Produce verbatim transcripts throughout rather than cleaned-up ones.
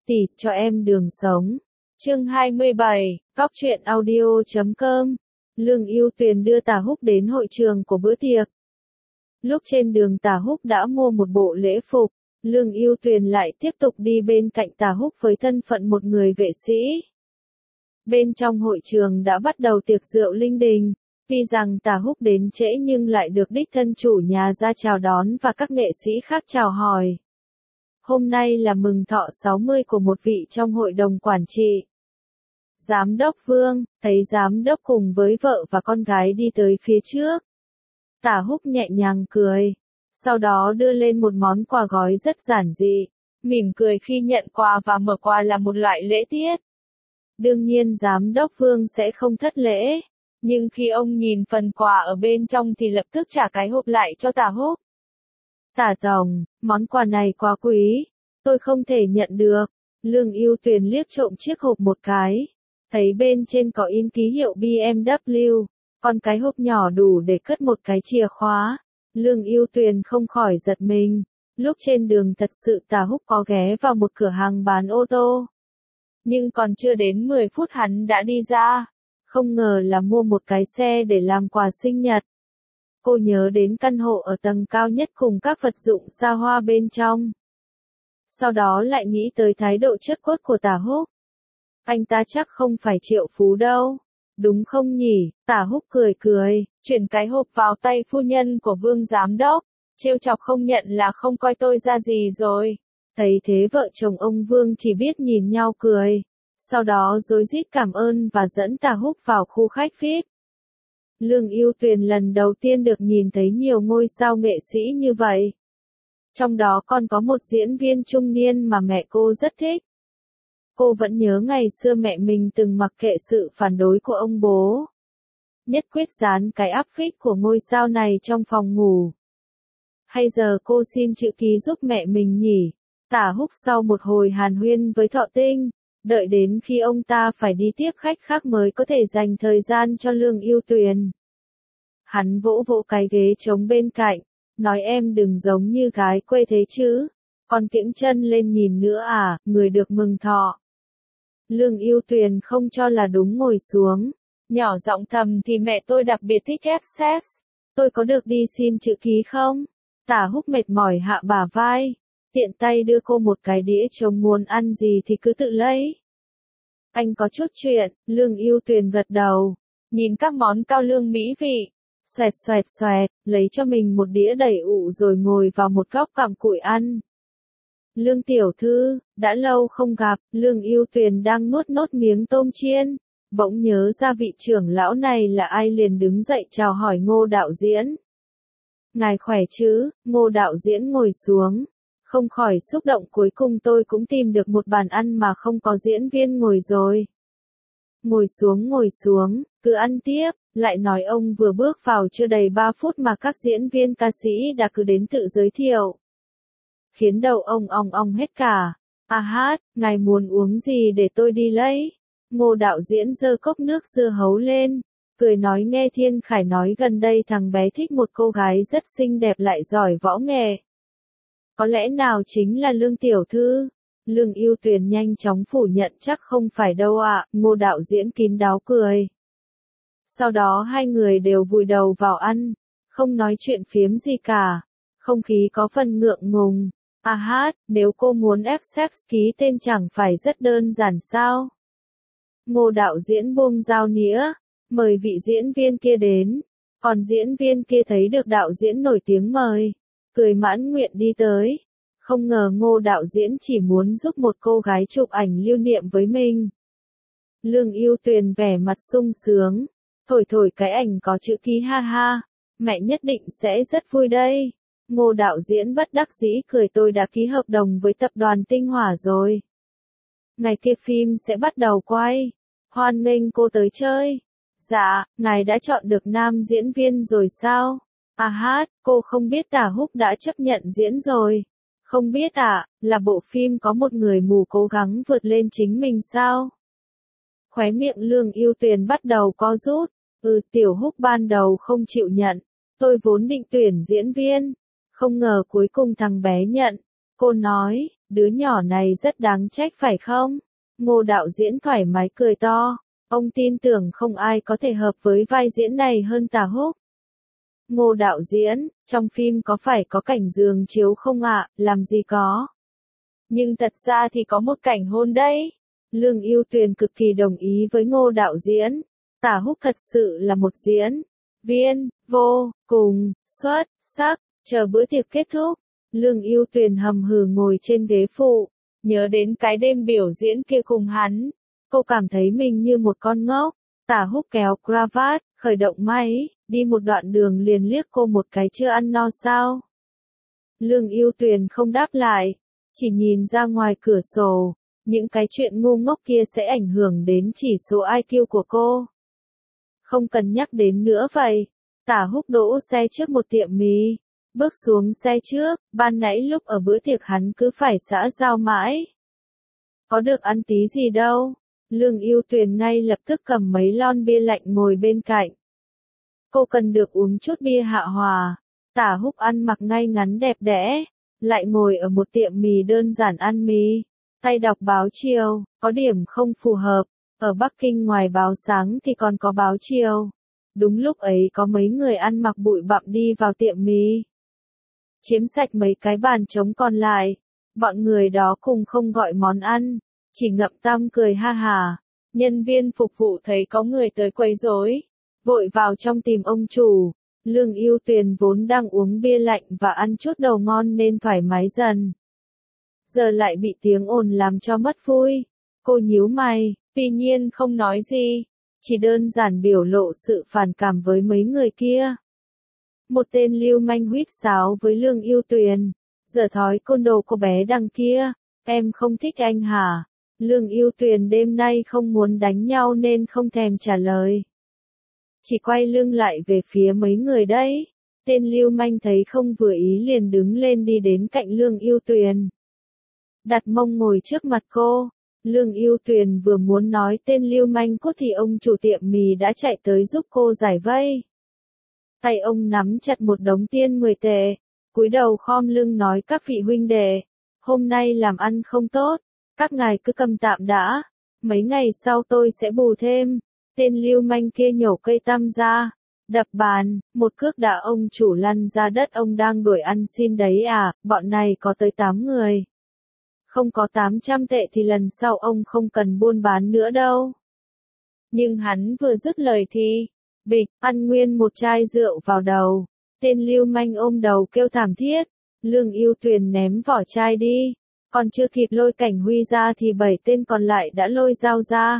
Tỷ, cho em đường sống. Chương hai mươi bảy, Góc truyện audio chấm com. Lương Ưu Tuyền đưa Tả Húc đến hội trường của bữa tiệc. Lúc trên đường Tả Húc đã mua một bộ lễ phục, Lương Ưu Tuyền lại tiếp tục đi bên cạnh Tả Húc với thân phận một người vệ sĩ. Bên trong hội trường đã bắt đầu tiệc rượu linh đình, tuy rằng Tả Húc đến trễ nhưng lại được đích thân chủ nhà ra chào đón và các nghệ sĩ khác chào hỏi. Hôm nay là mừng thọ sáu mươi của một vị trong hội đồng quản trị. Giám đốc Vương, thấy giám đốc cùng với vợ và con gái đi tới phía trước. Tả Húc nhẹ nhàng cười, sau đó đưa lên một món quà gói rất giản dị, mỉm cười khi nhận quà và mở quà là một loại lễ tiết. Đương nhiên giám đốc Vương sẽ không thất lễ, nhưng khi ông nhìn phần quà ở bên trong thì lập tức trả cái hộp lại cho Tả Húc. Tả Tổng, món quà này quá quý, tôi không thể nhận được. Lương Ưu Tuyền liếc trộm chiếc hộp một cái, thấy bên trên có in ký hiệu B M W, còn cái hộp nhỏ đủ để cất một cái chìa khóa. Lương Ưu Tuyền không khỏi giật mình, lúc trên đường thật sự Tả Húc có ghé vào một cửa hàng bán ô tô. Nhưng còn chưa đến mười phút hắn đã đi ra, không ngờ là mua một cái xe để làm quà sinh nhật. Cô nhớ đến căn hộ ở tầng cao nhất cùng các vật dụng xa hoa bên trong. Sau đó lại nghĩ tới thái độ chất cốt của Tả Húc. Anh ta chắc không phải triệu phú đâu, đúng không nhỉ? Tả Húc cười cười, chuyển cái hộp vào tay phu nhân của Vương giám đốc, trêu chọc không nhận là không coi tôi ra gì rồi. Thấy thế vợ chồng ông Vương chỉ biết nhìn nhau cười, sau đó rối rít cảm ơn và dẫn Tả Húc vào khu khách vi ai pi. Lương Ưu Tuyền lần đầu tiên được nhìn thấy nhiều ngôi sao nghệ sĩ như vậy. Trong đó còn có một diễn viên trung niên mà mẹ cô rất thích. Cô vẫn nhớ ngày xưa mẹ mình từng mặc kệ sự phản đối của ông bố, nhất quyết dán cái áp phích của ngôi sao này trong phòng ngủ. Hay giờ cô xin chữ ký giúp mẹ mình nhỉ? Tả Húc sau một hồi hàn huyên với Thọ Tinh, đợi đến khi ông ta phải đi tiếp khách khác mới có thể dành thời gian cho Lương Ưu Tuyền. Hắn vỗ vỗ cái ghế trống bên cạnh, nói em đừng giống như gái quê thế chứ, còn kiễng chân lên nhìn nữa à, người được mừng thọ. Lương Ưu Tuyền không cho là đúng ngồi xuống, nhỏ giọng thầm thì mẹ tôi đặc biệt thích ép sex, tôi có được đi xin chữ ký không? Tả Húc mệt mỏi hạ bả vai, tiện tay đưa cô một cái đĩa trống, muốn ăn gì thì cứ tự lấy. Anh có chút chuyện. Lương Ưu Tuyền gật đầu, nhìn các món cao lương mỹ vị, xoẹt xoẹt xoẹt, lấy cho mình một đĩa đầy ụ rồi ngồi vào một góc cặm cụi ăn. Lương tiểu thư, đã lâu không gặp. Lương Ưu Tuyền đang nuốt nốt miếng tôm chiên, bỗng nhớ ra vị trưởng lão này là ai liền đứng dậy chào hỏi Ngô đạo diễn. Ngài khỏe chứ? Ngô đạo diễn ngồi xuống, không khỏi xúc động, cuối cùng tôi cũng tìm được một bàn ăn mà không có diễn viên ngồi rồi. Ngồi xuống ngồi xuống, cứ ăn tiếp. Lại nói ông vừa bước vào chưa đầy ba phút mà các diễn viên ca sĩ đã cứ đến tự giới thiệu, khiến đầu ông ong ong hết cả. À hát, ngài muốn uống gì để tôi đi lấy? Ngô đạo diễn giơ cốc nước dưa hấu lên, cười nói nghe Thiên Khải nói gần đây thằng bé thích một cô gái rất xinh đẹp lại giỏi võ nghệ. Có lẽ nào chính là Lương tiểu thư? Lương Ưu Tuyền nhanh chóng phủ nhận chắc không phải đâu ạ. Ngô đạo diễn kín đáo cười. Sau đó hai người đều vùi đầu vào ăn, không nói chuyện phiếm gì cả. Không khí có phần ngượng ngùng. À hát, nếu cô muốn ép sex ký tên chẳng phải rất đơn giản sao? Ngô đạo diễn buông dao nĩa, mời vị diễn viên kia đến. Còn diễn viên kia thấy được đạo diễn nổi tiếng mời, cười mãn nguyện đi tới. Không ngờ Ngô đạo diễn chỉ muốn giúp một cô gái chụp ảnh lưu niệm với mình. Lương Ưu Tuyền vẻ mặt sung sướng, thổi thổi cái ảnh có chữ ký ha ha, mẹ nhất định sẽ rất vui đây. Ngô đạo diễn bất đắc dĩ cười, tôi đã ký hợp đồng với tập đoàn Tinh Hỏa rồi. Ngày kia phim sẽ bắt đầu quay, hoan nghênh cô tới chơi. Dạ, ngài đã chọn được nam diễn viên rồi sao? À hát, cô không biết Tả Húc đã chấp nhận diễn rồi. Không biết à, là bộ phim có một người mù cố gắng vượt lên chính mình sao? Khóe miệng Lương Ưu Tuyền bắt đầu co rút. Ừ, Tiểu Húc ban đầu không chịu nhận, tôi vốn định tuyển diễn viên, không ngờ cuối cùng thằng bé nhận. Cô nói, Đứa nhỏ này rất đáng trách phải không? Ngô đạo diễn thoải mái cười to. Ông tin tưởng không ai có thể hợp với vai diễn này hơn Tả Húc. Ngô đạo diễn, trong phim có phải có cảnh giường chiếu không ạ? Làm gì có. Nhưng thật ra thì có một cảnh hôn đấy. Lương Ưu Tuyền cực kỳ đồng ý với Ngô đạo diễn. Tả Húc thật sự là một diễn viên vô cùng xuất sắc. Chờ bữa tiệc kết thúc, Lương Ưu Tuyền hầm hừ ngồi trên ghế phụ, nhớ đến cái đêm biểu diễn kia cùng hắn. Cô cảm thấy mình như một con ngốc. Tả Húc kéo cravat, khởi động máy, đi một đoạn đường liền liếc cô một cái chưa ăn no sao. Lương Ưu Tuyền không đáp lại, chỉ nhìn ra ngoài cửa sổ. Những cái chuyện ngu ngốc kia sẽ ảnh hưởng đến chỉ số i kiu của cô. Không cần nhắc đến nữa vậy. Tả Húc đỗ xe trước một tiệm mì. Bước xuống xe trước, ban nãy lúc ở bữa tiệc hắn cứ phải xã giao mãi. Có được ăn tí gì đâu. Lương Ưu Tuyền ngay lập tức cầm mấy lon bia lạnh ngồi bên cạnh. Cô cần được uống chút bia hạ hòa. Tả Húc ăn mặc ngay ngắn đẹp đẽ, lại ngồi ở một tiệm mì đơn giản ăn mì, tay đọc báo chiều, có điểm không phù hợp. Ở Bắc Kinh ngoài báo sáng thì còn có báo chiều. Đúng lúc ấy có mấy người ăn mặc bụi bặm đi vào tiệm mì, chiếm sạch mấy cái bàn trống còn lại. Bọn người đó cùng không gọi món ăn, chỉ ngậm tăm cười ha hả. Nhân viên phục vụ thấy có người tới quấy rối, vội vào trong tìm ông chủ. Lương Ưu Tuyền vốn đang uống bia lạnh và ăn chút đầu ngon nên thoải mái dần. Giờ lại bị tiếng ồn làm cho mất vui. Cô nhíu mày, tuy nhiên không nói gì, chỉ đơn giản biểu lộ sự phản cảm với mấy người kia. Một tên lưu manh huýt sáo với Lương Ưu Tuyền. Giờ thói côn đồ cô bé đằng kia, em không thích anh hả? Lương Ưu Tuyền đêm nay không muốn đánh nhau nên không thèm trả lời. Chỉ quay lưng lại về phía mấy người đấy. Tên lưu manh thấy không vừa ý liền đứng lên đi đến cạnh Lương Ưu Tuyền, đặt mông ngồi trước mặt cô. Lương Ưu Tuyền vừa muốn nói tên lưu manh cút thì ông chủ tiệm mì đã chạy tới giúp cô giải vây. Tay ông nắm chặt một đống tiên mười tệ, cúi đầu khom lưng nói các vị huynh đệ, hôm nay làm ăn không tốt, các ngài cứ cầm tạm đã, mấy ngày sau tôi sẽ bù thêm. Tên lưu manh kia nhổ cây tăm ra, đập bàn, một cước đá ông chủ lăn ra đất. Ông đang đuổi ăn xin đấy à? Bọn này có tới tám người. Không có tám trăm tệ thì lần sau ông không cần buôn bán nữa đâu. Nhưng hắn vừa dứt lời thì, bịch, ăn nguyên một chai rượu vào đầu. Tên lưu manh ôm đầu kêu thảm thiết. Lương Ưu Tuyền ném vỏ chai đi. Còn chưa kịp lôi Cảnh Huy ra thì bảy tên còn lại đã lôi dao ra.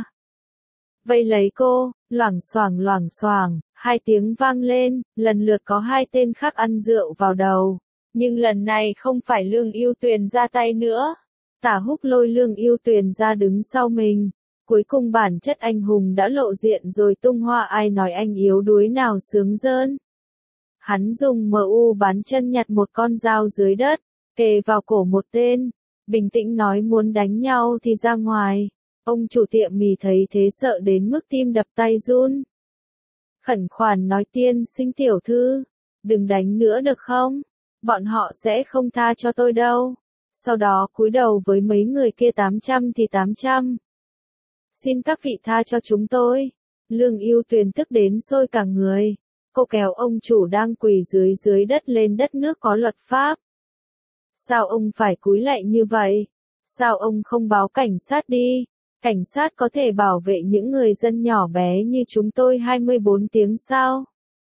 Vây lấy cô, loảng xoảng loảng xoảng, hai tiếng vang lên, lần lượt có hai tên khác ăn rượu vào đầu. Nhưng lần này không phải Lương Ưu Tuyền ra tay nữa. Tả Húc lôi Lương Ưu Tuyền ra đứng sau mình. Cuối cùng bản chất anh hùng đã lộ diện rồi tung hoa, ai nói anh yếu đuối nào sướng rơn. Hắn dùng em u bán chân nhặt một con dao dưới đất, kề vào cổ một tên, bình tĩnh nói muốn đánh nhau thì ra ngoài. Ông chủ tiệm mì thấy thế sợ đến mức tim đập tay run. Khẩn khoản nói tiên sinh tiểu thư, đừng đánh nữa được không? Bọn họ sẽ không tha cho tôi đâu. Sau đó cúi đầu với mấy người kia tám trăm thì tám trăm. Xin các vị tha cho chúng tôi. Lương Ưu Tuyền tức đến sôi cả người. Cô kéo ông chủ đang quỳ dưới dưới đất lên đất nước có luật pháp. Sao ông phải cúi lạy như vậy? Sao ông không báo cảnh sát đi? Cảnh sát có thể bảo vệ những người dân nhỏ bé như chúng tôi hai mươi bốn tiếng sao?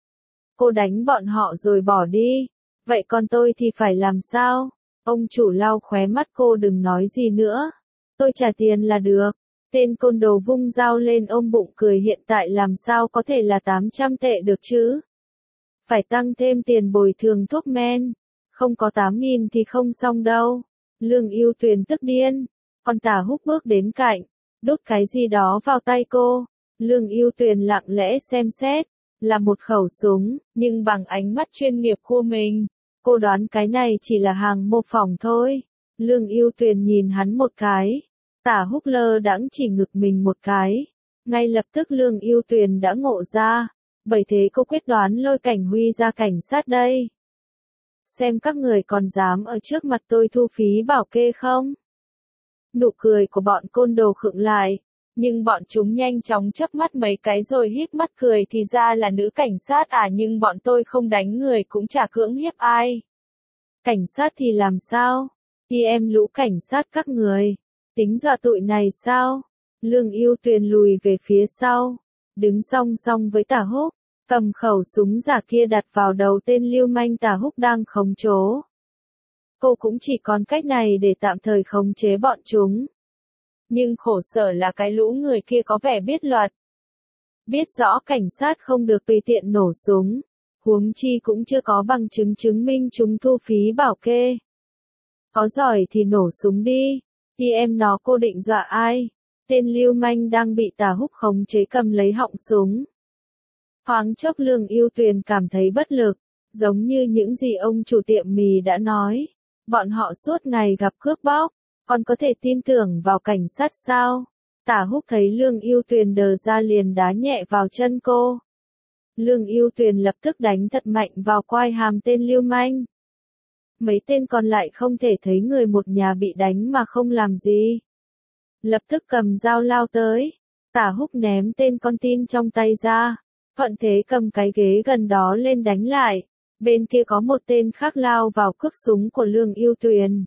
Cô đánh bọn họ rồi bỏ đi. Vậy còn tôi thì phải làm sao? Ông chủ lau khóe mắt cô, đừng nói gì nữa. Tôi trả tiền là được. Tên côn đồ vung dao lên ôm bụng cười, hiện tại làm sao có thể là tám trăm tệ được chứ? Phải tăng thêm tiền bồi thường thuốc men. Không có tám nghìn thì không xong đâu. Lương Ưu Tuyền tức điên. Còn Tả Húc bước đến cạnh, đút cái gì đó vào tay cô. Lương Ưu Tuyền lặng lẽ xem xét, là một khẩu súng, nhưng bằng ánh mắt chuyên nghiệp của mình, cô đoán cái này chỉ là hàng mô phỏng thôi. Lương Ưu Tuyền nhìn hắn một cái. Tả Húc lơ đãng chỉ ngực mình một cái. Ngay lập tức Lương Ưu Tuyền đã ngộ ra. Bởi thế cô quyết đoán lôi Cảnh Huy ra cảnh sát đây. xem các người còn dám ở trước mặt tôi thu phí bảo kê không? Nụ cười của bọn côn đồ khựng lại, nhưng bọn chúng nhanh chóng chớp mắt mấy cái rồi híp mắt cười thì ra là nữ cảnh sát à, nhưng bọn tôi không đánh người cũng chả cưỡng hiếp ai. Cảnh sát thì làm sao? Thì em lũ cảnh sát các người, tính dọa tụi này sao? Lương Ưu Tuyền lùi về phía sau, đứng song song với Tả Húc, cầm khẩu súng giả kia đặt vào đầu tên lưu manh Tả Húc đang khống chế. Cô cũng chỉ còn cách này để tạm thời khống chế bọn chúng. Nhưng khổ sở là cái lũ người kia có vẻ biết luật. Biết rõ cảnh sát không được tùy tiện nổ súng, huống chi cũng chưa có bằng chứng chứng minh chúng thu phí bảo kê. Có giỏi thì nổ súng đi, thì em nó cô định dọa ai? Tên lưu manh đang bị Tả Húc khống chế cầm lấy họng súng. Thoáng chốc Lương Ưu Tuyền cảm thấy bất lực, giống như những gì ông chủ tiệm mì đã nói. Bọn họ suốt ngày gặp cướp bóc, còn có thể tin tưởng vào cảnh sát sao? Tả Húc thấy Lương Ưu Tuyền đờ ra liền đá nhẹ vào chân cô. Lương Ưu Tuyền lập tức đánh thật mạnh vào quai hàm tên lưu manh. Mấy tên còn lại không thể thấy người một nhà bị đánh mà không làm gì. Lập tức cầm dao lao tới. Tả Húc ném tên con tin trong tay ra. Thuận thế cầm cái ghế gần đó lên đánh lại. Bên kia có một tên khác lao vào cướp súng của Lương Ưu Tuyền.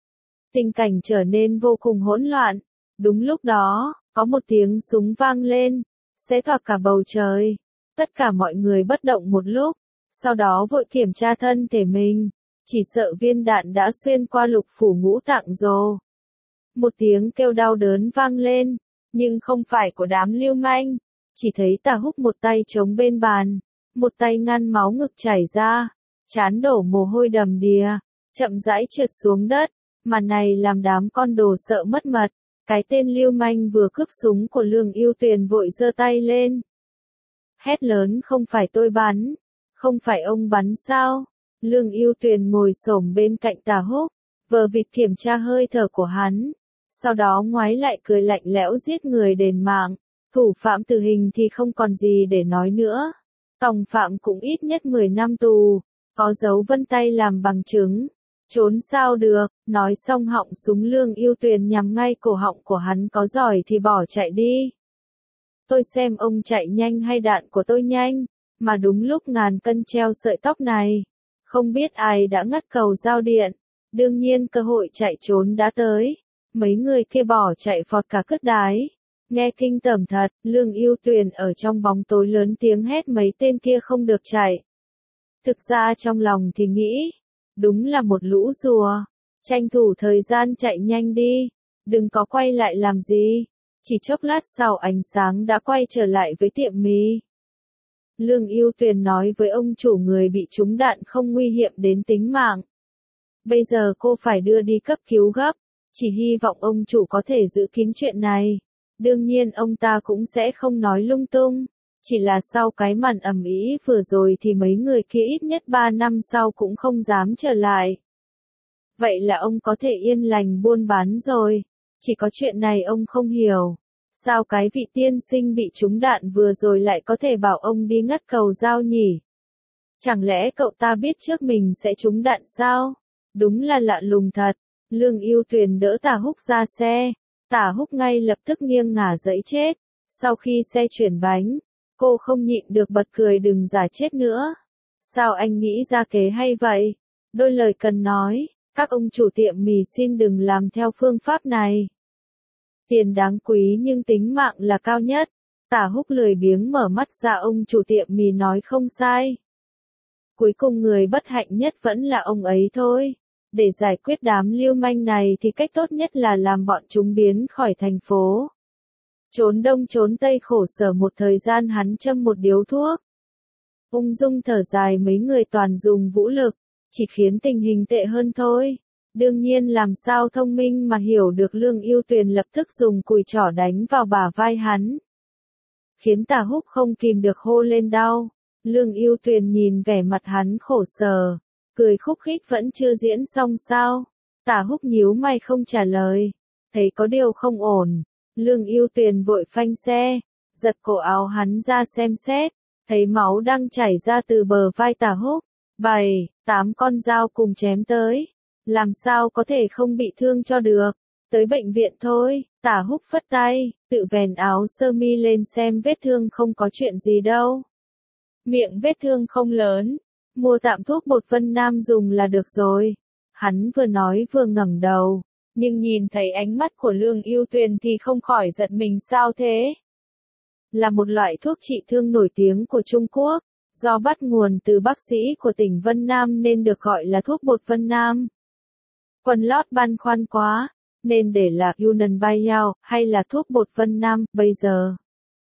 Tình cảnh trở nên vô cùng hỗn loạn. Đúng lúc đó, có một tiếng súng vang lên, xé toạc cả bầu trời. Tất cả mọi người bất động một lúc, sau đó vội kiểm tra thân thể mình, chỉ sợ viên đạn đã xuyên qua lục phủ ngũ tạng rồi. Một tiếng kêu đau đớn vang lên, nhưng không phải của đám lưu manh, chỉ thấy Tả Húc một tay chống bên bàn, một tay ngăn máu ngực chảy ra, trán đổ mồ hôi đầm đìa, chậm rãi trượt xuống đất. Màn này làm đám con đồ sợ mất mật. Cái tên lưu manh vừa cướp súng của Lương Ưu Tuyền vội giơ tay lên. Hét lớn, không phải tôi bắn, không phải ông bắn sao? Lương Ưu Tuyền ngồi xổm bên cạnh Tả Húc, vờ vịt kiểm tra hơi thở của hắn. Sau đó ngoái lại cười lạnh lẽo, giết người đền mạng. Thủ phạm tử hình thì không còn gì để nói nữa. Tòng phạm cũng ít nhất mười năm tù, có dấu vân tay làm bằng chứng. Trốn sao được, nói xong họng súng Lương Ưu Tuyền nhắm ngay cổ họng của hắn, có giỏi thì bỏ chạy đi. Tôi xem ông chạy nhanh hay đạn của tôi nhanh, mà đúng lúc ngàn cân treo sợi tóc này. Không biết ai đã ngắt cầu giao điện, đương nhiên cơ hội chạy trốn đã tới. Mấy người kia bỏ chạy phọt cả cất đái. Nghe kinh tởm thật, Lương Ưu Tuyền ở trong bóng tối lớn tiếng hét mấy tên kia không được chạy. Thực ra trong lòng thì nghĩ, đúng là một lũ rùa, tranh thủ thời gian chạy nhanh đi, đừng có quay lại làm gì. Chỉ chốc lát sau ánh sáng đã quay trở lại với tiệm mì. Lương Ưu Tuyền nói với ông chủ người bị trúng đạn không nguy hiểm đến tính mạng. Bây giờ cô phải đưa đi cấp cứu gấp, chỉ hy vọng ông chủ có thể giữ kín chuyện này. Đương nhiên ông ta cũng sẽ không nói lung tung. Chỉ là sau cái màn ầm ĩ vừa rồi thì mấy người kia ít nhất ba năm sau cũng không dám trở lại. Vậy là ông có thể yên lành buôn bán rồi. Chỉ có chuyện này ông không hiểu. Sao cái vị tiên sinh bị trúng đạn vừa rồi lại có thể bảo ông đi ngắt cầu dao nhỉ? Chẳng lẽ cậu ta biết trước mình sẽ trúng đạn sao? Đúng là lạ lùng thật. Lương Ưu Tuyền đỡ Tả Húc ra xe. Tả Húc ngay lập tức nghiêng ngả dẫy chết. Sau khi xe chuyển bánh, cô không nhịn được bật cười, đừng giả chết nữa. Sao anh nghĩ ra kế hay vậy? Đôi lời cần nói, các ông chủ tiệm mì xin đừng làm theo phương pháp này. Tiền đáng quý nhưng tính mạng là cao nhất. Tả Húc lười biếng mở mắt ra, ông chủ tiệm mì nói không sai. Cuối cùng người bất hạnh nhất vẫn là ông ấy thôi. Để giải quyết đám lưu manh này thì cách tốt nhất là làm bọn chúng biến khỏi thành phố. Trốn đông trốn tây khổ sở một thời gian, hắn châm một điếu thuốc. Ung dung thở dài, mấy người toàn dùng vũ lực, chỉ khiến tình hình tệ hơn thôi. Đương nhiên làm sao thông minh mà hiểu được. Lương Ưu Tuyền lập tức dùng cùi trỏ đánh vào bả vai hắn, khiến Tả Húc không kìm được hô lên đau. Lương Ưu Tuyền nhìn vẻ mặt hắn khổ sở, cười khúc khích, vẫn chưa diễn xong sao? Tả Húc nhíu mày không trả lời, thấy có điều không ổn. Lương Ưu Tuyền vội phanh xe, giật cổ áo hắn ra xem xét, thấy máu đang chảy ra từ bờ vai Tả Húc. Bày, tám con dao cùng chém tới. Làm sao có thể không bị thương cho được. Tới bệnh viện thôi, Tả Húc phất tay, tự vén áo sơ mi lên xem vết thương không có chuyện gì đâu. Miệng vết thương không lớn, mua tạm thuốc bột Vân Nam dùng là được rồi. Hắn vừa nói vừa ngẩng đầu, nhưng nhìn thấy ánh mắt của Lương Ưu Tuyền thì không khỏi giật mình sao thế. Là một loại thuốc trị thương nổi tiếng của Trung Quốc, do bắt nguồn từ bác sĩ của tỉnh Vân Nam nên được gọi là thuốc bột Vân Nam. Quần lót băn khoăn quá, nên để là Yunnan Baiyao hay là thuốc bột Vân Nam bây giờ.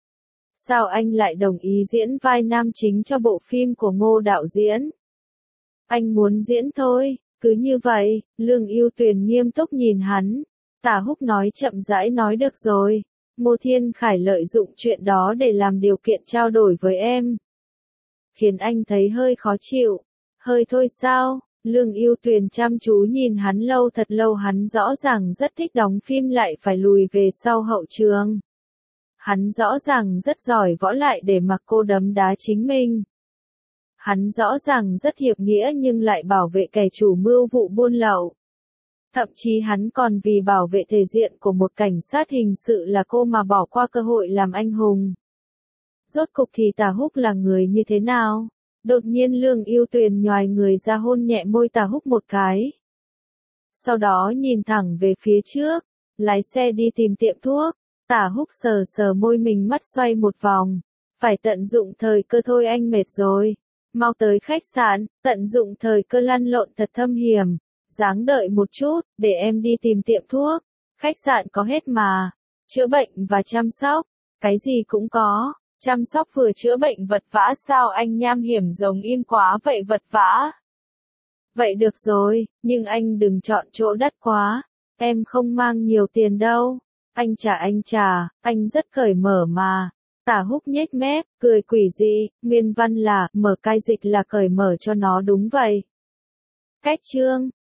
Sao anh lại đồng ý diễn vai nam chính cho bộ phim của Ngô đạo diễn? Anh muốn diễn thôi, cứ như vậy. Lương Ưu Tuyền nghiêm túc nhìn hắn. Tả Húc nói chậm rãi nói được rồi. Ngô Thiên Khải lợi dụng chuyện đó để làm điều kiện trao đổi với em. Khiến anh thấy hơi khó chịu. Hơi thôi sao? Lương Ưu Tuyền chăm chú nhìn hắn lâu thật lâu, hắn rõ ràng rất thích đóng phim lại phải lùi về sau hậu trường. Hắn rõ ràng rất giỏi võ lại để mặc cô đấm đá chính mình. Hắn rõ ràng rất hiệp nghĩa nhưng lại bảo vệ kẻ chủ mưu vụ buôn lậu. Thậm chí hắn còn vì bảo vệ thể diện của một cảnh sát hình sự là cô mà bỏ qua cơ hội làm anh hùng. Rốt cục thì Tả Húc là người như thế nào? Đột nhiên Lương Ưu Tuyền nhoài người ra hôn nhẹ môi Tả Húc một cái. Sau đó nhìn thẳng về phía trước, lái xe đi tìm tiệm thuốc. Tả Húc sờ sờ môi mình, mắt xoay một vòng. Phải tận dụng thời cơ thôi, anh mệt rồi. Mau tới khách sạn, tận dụng thời cơ lăn lộn thật thâm hiểm. Ráng đợi một chút, để em đi tìm tiệm thuốc. Khách sạn có hết mà. Chữa bệnh và chăm sóc. Cái gì cũng có. Chăm sóc vừa chữa bệnh vật vã sao anh nham hiểm giống im quá vậy vật vã. Vậy được rồi, nhưng anh đừng chọn chỗ đắt quá. Em không mang nhiều tiền đâu. Anh trả anh trả, anh rất cởi mở mà. Tả Húc nhếch mép, cười quỷ dị, nguyên văn là, mở cai dịch là cởi mở cho nó đúng vậy. Cách chương